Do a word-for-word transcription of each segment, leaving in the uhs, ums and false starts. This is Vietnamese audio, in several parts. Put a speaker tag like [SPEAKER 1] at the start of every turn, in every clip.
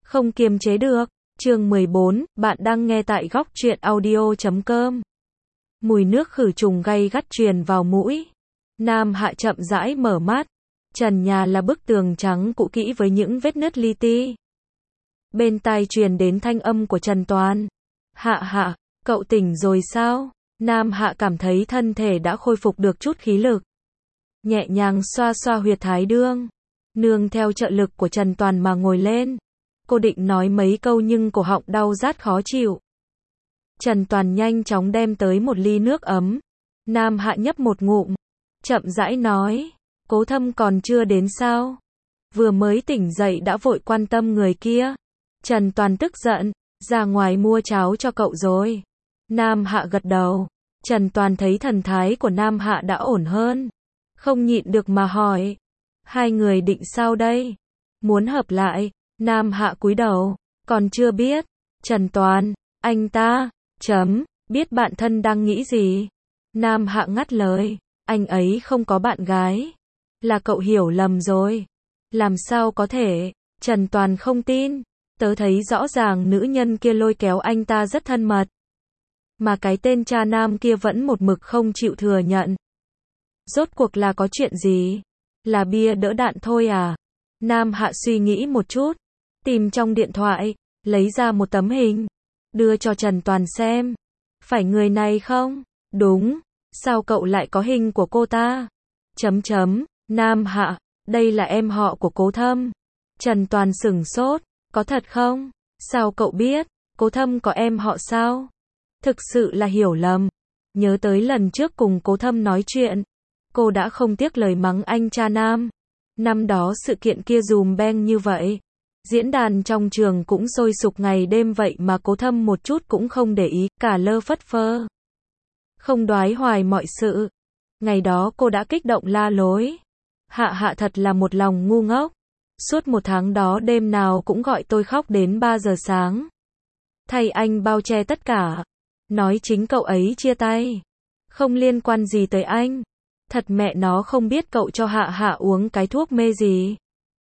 [SPEAKER 1] Không kiềm chế được. Chương mười bốn, bạn đang nghe tại góc truyện audio chấm com. Mùi nước khử trùng gay gắt truyền vào mũi. Nam Hạ chậm rãi mở mắt. Trần nhà là bức tường trắng cũ kỹ với những vết nứt li ti. Bên tai truyền đến thanh âm của Trần Toàn. Hạ Hạ, cậu tỉnh rồi sao? Nam Hạ cảm thấy thân thể đã khôi phục được chút khí lực. Nhẹ nhàng xoa xoa huyệt thái dương. Nương theo trợ lực của Trần Toàn mà ngồi lên. Cô định nói mấy câu nhưng cổ họng đau rát khó chịu. Trần Toàn nhanh chóng đem tới một ly nước ấm. Nam Hạ nhấp một ngụm. Chậm rãi nói. Cố Thâm còn chưa đến sao? Vừa mới tỉnh dậy đã vội quan tâm người kia. Trần Toàn tức giận. Ra ngoài mua cháo cho cậu rồi. Nam Hạ gật đầu. Trần Toàn thấy thần thái của Nam Hạ đã ổn hơn. Không nhịn được mà hỏi. Hai người định sao đây? Muốn hợp lại. Nam Hạ cúi đầu. Còn chưa biết. Trần Toàn. Anh ta. Chấm. Biết bạn thân đang nghĩ gì? Nam Hạ ngắt lời. Anh ấy không có bạn gái. Là cậu hiểu lầm rồi. Làm sao có thể? Trần Toàn không tin. Tớ thấy rõ ràng nữ nhân kia lôi kéo anh ta rất thân mật. Mà cái tên cha nam kia vẫn một mực không chịu thừa nhận. Rốt cuộc là có chuyện gì? Là bia đỡ đạn thôi à? Nam Hạ suy nghĩ một chút. Tìm trong điện thoại. Lấy ra một tấm hình. Đưa cho Trần Toàn xem. Phải người này không? Đúng. Sao cậu lại có hình của cô ta? Chấm chấm. Nam Hạ. Đây là em họ của Cố Thâm. Trần Toàn sửng sốt. Có thật không? Sao cậu biết? Cố Thâm có em họ sao? Thực sự là hiểu lầm. Nhớ tới lần trước cùng Cố Thâm nói chuyện. Cô đã không tiếc lời mắng anh cha nam. Năm đó sự kiện kia dùm beng như vậy. Diễn đàn trong trường cũng sôi sục ngày đêm vậy mà Cố Thâm một chút cũng không để ý, cả lơ phất phơ. Không đoái hoài mọi sự. Ngày đó cô đã kích động la lối. Hạ Hạ thật là một lòng ngu ngốc. Suốt một tháng đó đêm nào cũng gọi tôi khóc đến ba giờ sáng. Thay anh bao che tất cả. Nói chính cậu ấy chia tay. Không liên quan gì tới anh. Thật mẹ nó không biết cậu cho Hạ Hạ uống cái thuốc mê gì.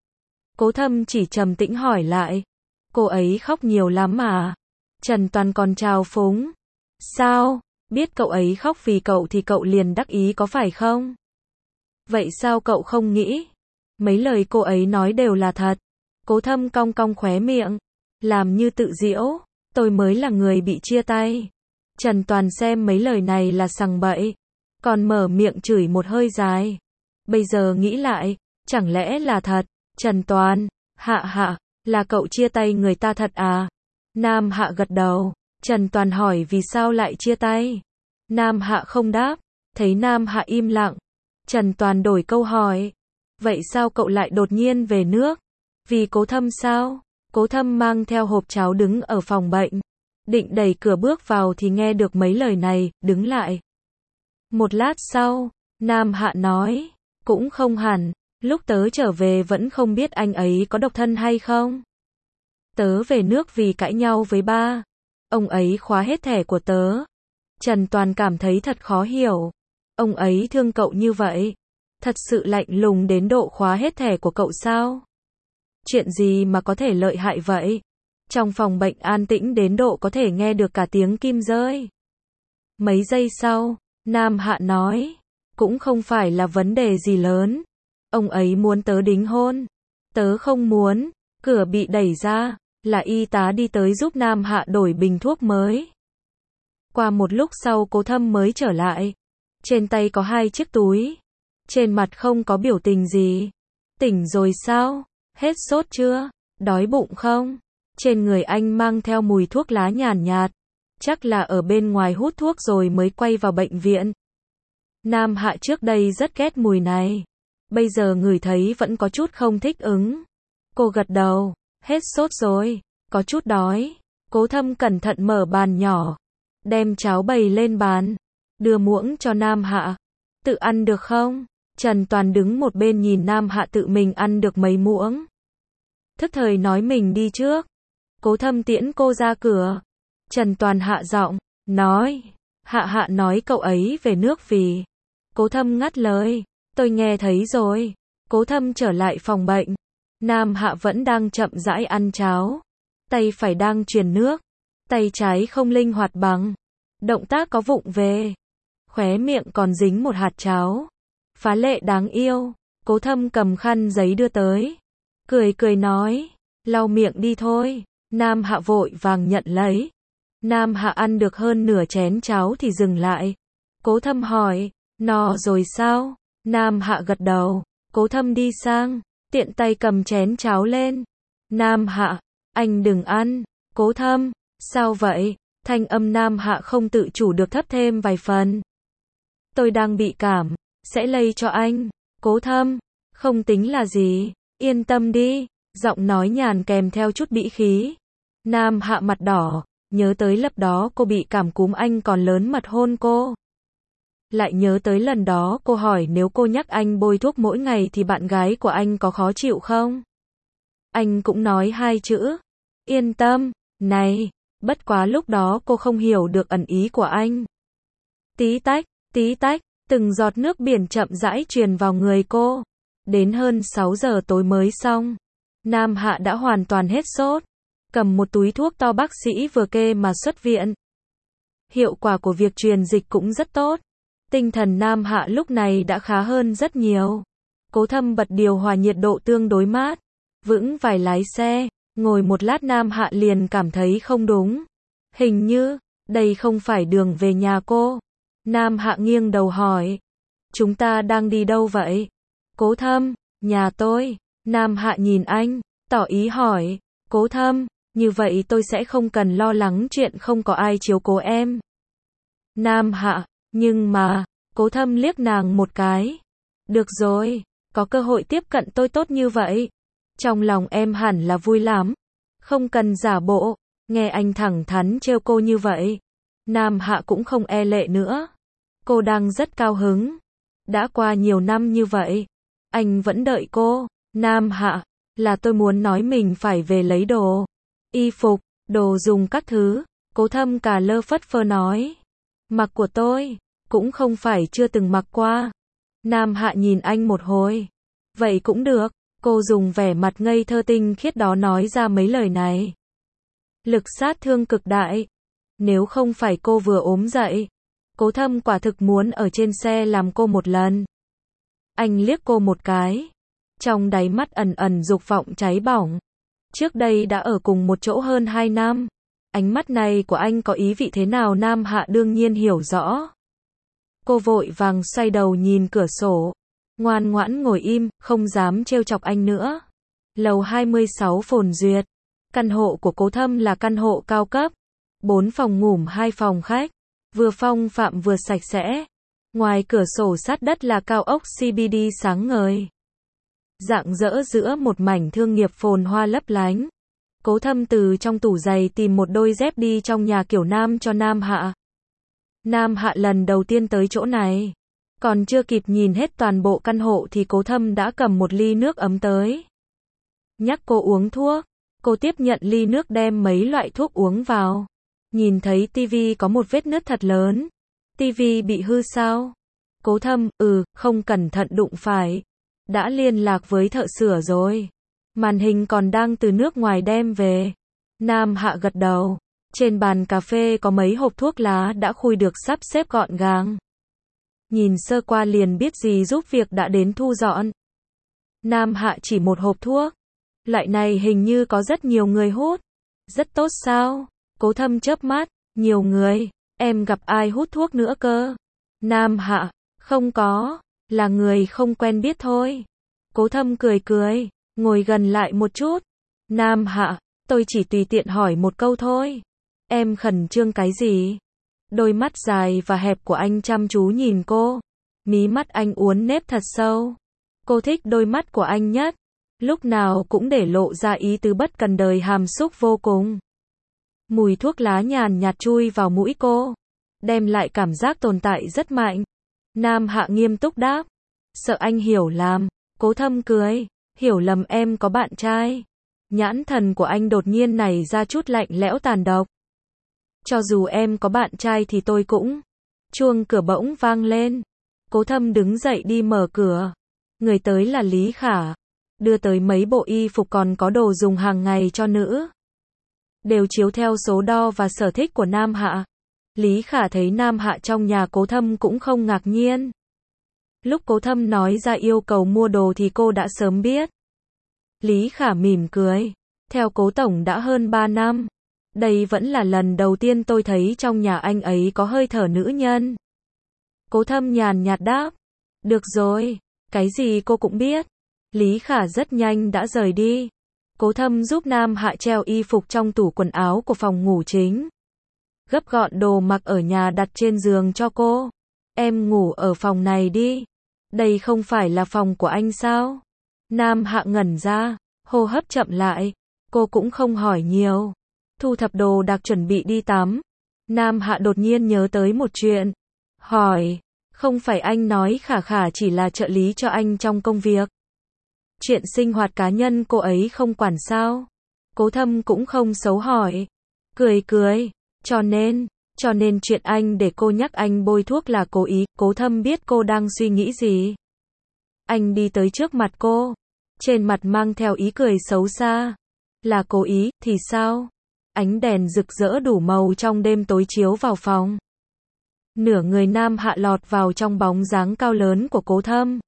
[SPEAKER 1] Cố Thâm chỉ trầm tĩnh hỏi lại. Cô ấy khóc nhiều lắm à? Trần Toàn còn trào phúng. Sao? Biết cậu ấy khóc vì cậu thì cậu liền đắc ý có phải không? Vậy sao cậu không nghĩ? Mấy lời cô ấy nói đều là thật. Cố Thâm cong cong khóe miệng. Làm như tự giễu. Tôi mới là người bị chia tay. Trần Toàn xem mấy lời này là sằng bậy. Còn mở miệng chửi một hơi dài. Bây giờ nghĩ lại. Chẳng lẽ là thật? Trần Toàn. Hạ Hạ. Là cậu chia tay người ta thật à? Nam Hạ gật đầu. Trần Toàn hỏi vì sao lại chia tay. Nam Hạ không đáp. Thấy Nam Hạ im lặng. Trần Toàn đổi câu hỏi. Vậy sao cậu lại đột nhiên về nước? Vì Cố Thâm sao? Cố Thâm mang theo hộp cháo đứng ở phòng bệnh. Định đẩy cửa bước vào thì nghe được mấy lời này, đứng lại. Một lát sau, Nam Hạ nói. Cũng không hẳn. Lúc tớ trở về vẫn không biết anh ấy có độc thân hay không. Tớ về nước vì cãi nhau với ba. Ông ấy khóa hết thẻ của tớ. Trần Toàn cảm thấy thật khó hiểu. Ông ấy thương cậu như vậy. Thật sự lạnh lùng đến độ khóa hết thẻ của cậu sao? Chuyện gì mà có thể lợi hại vậy? Trong phòng bệnh an tĩnh đến độ có thể nghe được cả tiếng kim rơi. Mấy giây sau, Nam Hạ nói. Cũng không phải là vấn đề gì lớn. Ông ấy muốn tớ đính hôn. Tớ không muốn. Cửa bị đẩy ra. Là y tá đi tới giúp Nam Hạ đổi bình thuốc mới. Qua một lúc sau Cố Thâm mới trở lại. Trên tay có hai chiếc túi. Trên mặt không có biểu tình gì. Tỉnh rồi sao? Hết sốt chưa? Đói bụng không? Trên người anh mang theo mùi thuốc lá nhàn nhạt. Chắc là ở bên ngoài hút thuốc rồi mới quay vào bệnh viện. Nam Hạ trước đây rất ghét mùi này. Bây giờ ngửi thấy vẫn có chút không thích ứng. Cô gật đầu. Hết sốt rồi. Có chút đói. Cố Thâm cẩn thận mở bàn nhỏ. Đem cháo bày lên bàn. Đưa muỗng cho Nam Hạ. Tự ăn được không? Trần Toàn đứng một bên nhìn Nam Hạ tự mình ăn được mấy muỗng. Thức thời nói mình đi trước. Cố Thâm tiễn cô ra cửa. Trần Toàn hạ giọng. Nói. Hạ Hạ nói cậu ấy về nước vì. Cố Thâm ngắt lời. Tôi nghe thấy rồi. Cố Thâm trở lại phòng bệnh. Nam Hạ vẫn đang chậm rãi ăn cháo. tay phải đang truyền nước, tay trái không linh hoạt bằng, động tác có vụng về, khóe miệng còn dính một hạt cháo, phá lệ đáng yêu. Cố Thâm cầm khăn giấy đưa tới, cười cười nói, lau miệng đi thôi. Nam Hạ vội vàng nhận lấy. Nam Hạ ăn được hơn nửa chén cháo thì dừng lại. Cố Thâm hỏi, no rồi sao? Nam Hạ gật đầu. Cố Thâm đi sang, tiện tay cầm chén cháo lên. Nam Hạ, anh đừng ăn. Cố Thâm, sao vậy? Thanh âm Nam Hạ không tự chủ được thấp thêm vài phần. Tôi đang bị cảm, sẽ lây cho anh. Cố Thâm, không tính là gì, yên tâm đi. Giọng nói nhàn kèm theo chút bĩ khí. Nam Hạ mặt đỏ, nhớ tới lần đó cô bị cảm cúm anh còn lớn mật hôn cô. Lại nhớ tới lần đó cô hỏi nếu cô nhắc anh bôi thuốc mỗi ngày thì bạn gái của anh có khó chịu không? Anh cũng nói hai chữ, yên tâm, này, bất quá lúc đó cô không hiểu được ẩn ý của anh. Tí tách, tí tách, từng giọt nước biển chậm rãi truyền vào người cô. Đến hơn sáu giờ tối mới xong. Nam Hạ đã hoàn toàn hết sốt, cầm một túi thuốc to bác sĩ vừa kê mà xuất viện. Hiệu quả của việc truyền dịch cũng rất tốt. Tinh thần Nam Hạ lúc này đã khá hơn rất nhiều. Cố Thâm bật điều hòa nhiệt độ tương đối mát, vững vài lái xe, ngồi một lát Nam Hạ liền cảm thấy không đúng. Hình như, đây không phải đường về nhà cô. Nam Hạ nghiêng đầu hỏi, chúng ta đang đi đâu vậy? Cố Thâm, nhà tôi. Nam Hạ nhìn anh, tỏ ý hỏi, Cố Thâm, như vậy tôi sẽ không cần lo lắng chuyện không có ai chiếu cố em. Nam Hạ, nhưng mà, Cố Thâm liếc nàng một cái. Được rồi, có cơ hội tiếp cận tôi tốt như vậy. Trong lòng em hẳn là vui lắm. Không cần giả bộ, nghe anh thẳng thắn trêu cô như vậy. Nam Hạ cũng không e lệ nữa. Cô đang rất cao hứng. Đã qua nhiều năm như vậy, anh vẫn đợi cô. Nam Hạ, là tôi muốn nói mình phải về lấy đồ. Y phục, đồ dùng các thứ. Cố Thâm cà lơ phất phơ nói. Mặc của tôi, cũng không phải chưa từng mặc qua. Nam Hạ nhìn anh một hồi. Vậy cũng được. Cô dùng vẻ mặt ngây thơ tinh khiết đó nói ra mấy lời này. Lực sát thương cực đại. Nếu không phải cô vừa ốm dậy, Cố Thâm quả thực muốn ở trên xe làm cô một lần. Anh liếc cô một cái. Trong đáy mắt ẩn ẩn dục vọng cháy bỏng. Trước đây đã ở cùng một chỗ hơn hai năm. Ánh mắt này của anh có ý vị thế nào Nam Hạ đương nhiên hiểu rõ. Cô vội vàng xoay đầu nhìn cửa sổ. Ngoan ngoãn ngồi im, không dám trêu chọc anh nữa. Lầu hai mươi sáu Phồn Duyệt. Căn hộ của Cố Thâm là căn hộ cao cấp. Bốn phòng ngủ, hai phòng khách. Vừa phong phạm vừa sạch sẽ. Ngoài cửa sổ sát đất là cao ốc xê bê đê sáng ngời. Rạng rỡ giữa một mảnh thương nghiệp phồn hoa lấp lánh. Cố Thâm từ trong tủ giày tìm một đôi dép đi trong nhà kiểu nam cho Nam Hạ. Nam Hạ lần đầu tiên tới chỗ này. Còn chưa kịp nhìn hết toàn bộ căn hộ thì Cố Thâm đã cầm một ly nước ấm tới. Nhắc cô uống thuốc. Cô tiếp nhận ly nước đem mấy loại thuốc uống vào. Nhìn thấy tivi có một vết nứt thật lớn. Tivi bị hư sao? Cố Thâm, ừ, không cẩn thận đụng phải. Đã liên lạc với thợ sửa rồi. Màn hình còn đang từ nước ngoài đem về. Nam Hạ gật đầu. Trên bàn cà phê có mấy hộp thuốc lá đã khui được sắp xếp gọn gàng. Nhìn sơ qua liền biết gì giúp việc đã đến thu dọn. Nam Hạ chỉ một hộp thuốc. Loại này hình như có rất nhiều người hút. Rất tốt sao? Cố Thâm chớp mắt. Nhiều người. Em gặp ai hút thuốc nữa cơ? Nam Hạ. Không có. Là người không quen biết thôi. Cố Thâm cười cười. Ngồi gần lại một chút. Nam Hạ. Tôi chỉ tùy tiện hỏi một câu thôi. Em khẩn trương cái gì? Đôi mắt dài và hẹp của anh chăm chú nhìn cô. Mí mắt anh uốn nếp thật sâu. Cô thích đôi mắt của anh nhất. Lúc nào cũng để lộ ra ý tứ bất cần đời hàm xúc vô cùng. Mùi thuốc lá nhàn nhạt chui vào mũi cô. Đem lại cảm giác tồn tại rất mạnh. Nam Hạ nghiêm túc đáp. Sợ anh hiểu lầm. Cố Thâm cười. Hiểu lầm em có bạn trai. Nhãn thần của anh đột nhiên nảy ra chút lạnh lẽo tàn độc. Cho dù em có bạn trai thì tôi cũng. Chuông cửa bỗng vang lên. Cố Thâm đứng dậy đi mở cửa. Người tới là Lý Khả. Đưa tới mấy bộ y phục còn có đồ dùng hàng ngày cho nữ. đều chiếu theo số đo và sở thích của Nam Hạ. Lý Khả thấy Nam Hạ trong nhà Cố Thâm cũng không ngạc nhiên. Lúc Cố Thâm nói ra yêu cầu mua đồ thì cô đã sớm biết. Lý Khả mỉm cười. Theo Cố Tổng đã hơn ba năm. Đây vẫn là lần đầu tiên tôi thấy trong nhà anh ấy có hơi thở nữ nhân. Cố Thâm nhàn nhạt đáp. Được rồi, cái gì cô cũng biết. Lý Khả rất nhanh đã rời đi. Cố Thâm giúp Nam Hạ treo y phục trong tủ quần áo của phòng ngủ chính. Gấp gọn đồ mặc ở nhà đặt trên giường cho cô. Em ngủ ở phòng này đi. Đây không phải là phòng của anh sao? Nam Hạ ngẩn ra, hô hấp chậm lại. Cô cũng không hỏi nhiều. Thu thập đồ đạc chuẩn bị đi tắm. Nam Hạ đột nhiên nhớ tới một chuyện. Hỏi, không phải anh nói Khả Khả chỉ là trợ lý cho anh trong công việc? Chuyện sinh hoạt cá nhân cô ấy không quản sao? Cố Thâm cũng không xấu hỏi. Cười cười, cho nên, cho nên chuyện anh để cô nhắc anh bôi thuốc là cố ý. Cố Thâm biết cô đang suy nghĩ gì. Anh đi tới trước mặt cô. Trên mặt mang theo ý cười xấu xa. Là cố ý, thì sao? Ánh đèn rực rỡ đủ màu trong đêm tối chiếu vào phòng. Nửa người Nam Hạ lọt vào trong bóng dáng cao lớn của Cố Thâm.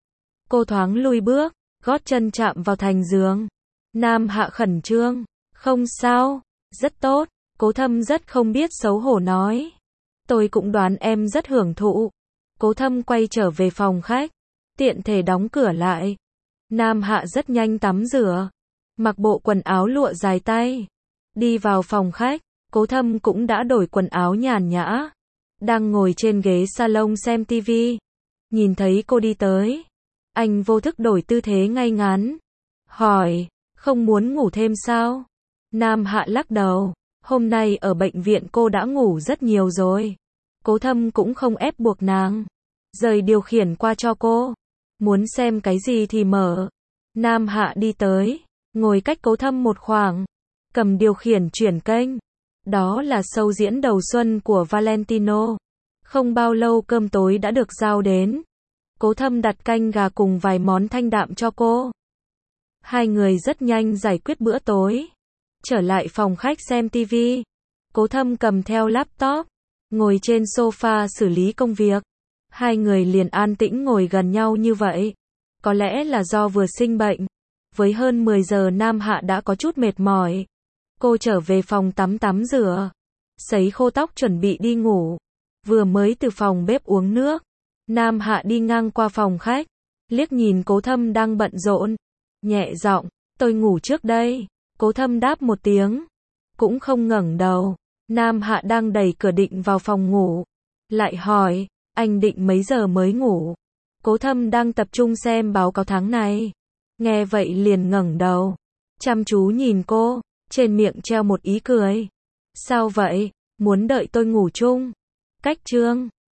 [SPEAKER 1] Cô thoáng lùi bước, gót chân chạm vào thành giường. Nam Hạ khẩn trương. Không sao, rất tốt. Cố Thâm rất không biết xấu hổ nói. Tôi cũng đoán em rất hưởng thụ. Cố Thâm quay trở về phòng khách. Tiện thể đóng cửa lại. Nam Hạ rất nhanh tắm rửa. Mặc bộ quần áo lụa dài tay. Đi vào phòng khách. Cố Thâm cũng đã đổi quần áo nhàn nhã. Đang ngồi trên ghế salon xem tivi. Nhìn thấy cô đi tới. Anh vô thức đổi tư thế ngay ngắn. Hỏi, không muốn ngủ thêm sao? Nam Hạ lắc đầu. Hôm nay ở bệnh viện cô đã ngủ rất nhiều rồi. Cố Thâm cũng không ép buộc nàng. Rời điều khiển qua cho cô. Muốn xem cái gì thì mở. Nam Hạ đi tới. Ngồi cách Cố Thâm một khoảng. Cầm điều khiển chuyển kênh. Đó là show diễn đầu xuân của Valentino. Không bao lâu cơm tối đã được giao đến. Cố Thâm đặt canh gà cùng vài món thanh đạm cho cô. Hai người rất nhanh giải quyết bữa tối. Trở lại phòng khách xem tivi. Cố Thâm cầm theo laptop. Ngồi trên sofa xử lý công việc. Hai người liền an tĩnh ngồi gần nhau như vậy. Có lẽ là do vừa sinh bệnh. Với hơn mười giờ Nam Hạ đã có chút mệt mỏi. Cô trở về phòng tắm tắm rửa. Sấy khô tóc chuẩn bị đi ngủ. Vừa mới từ phòng bếp uống nước. Nam Hạ đi ngang qua phòng khách. Liếc nhìn Cố Thâm đang bận rộn. Nhẹ giọng, tôi ngủ trước đây. Cố Thâm đáp một tiếng. Cũng không ngẩng đầu. Nam Hạ đang đẩy cửa định vào phòng ngủ. Lại hỏi, anh định mấy giờ mới ngủ? Cố Thâm đang tập trung xem báo cáo tháng này. Nghe vậy liền ngẩng đầu. Chăm chú nhìn cô. Trên miệng treo một ý cười. Sao vậy? Muốn đợi tôi ngủ chung? Cách chương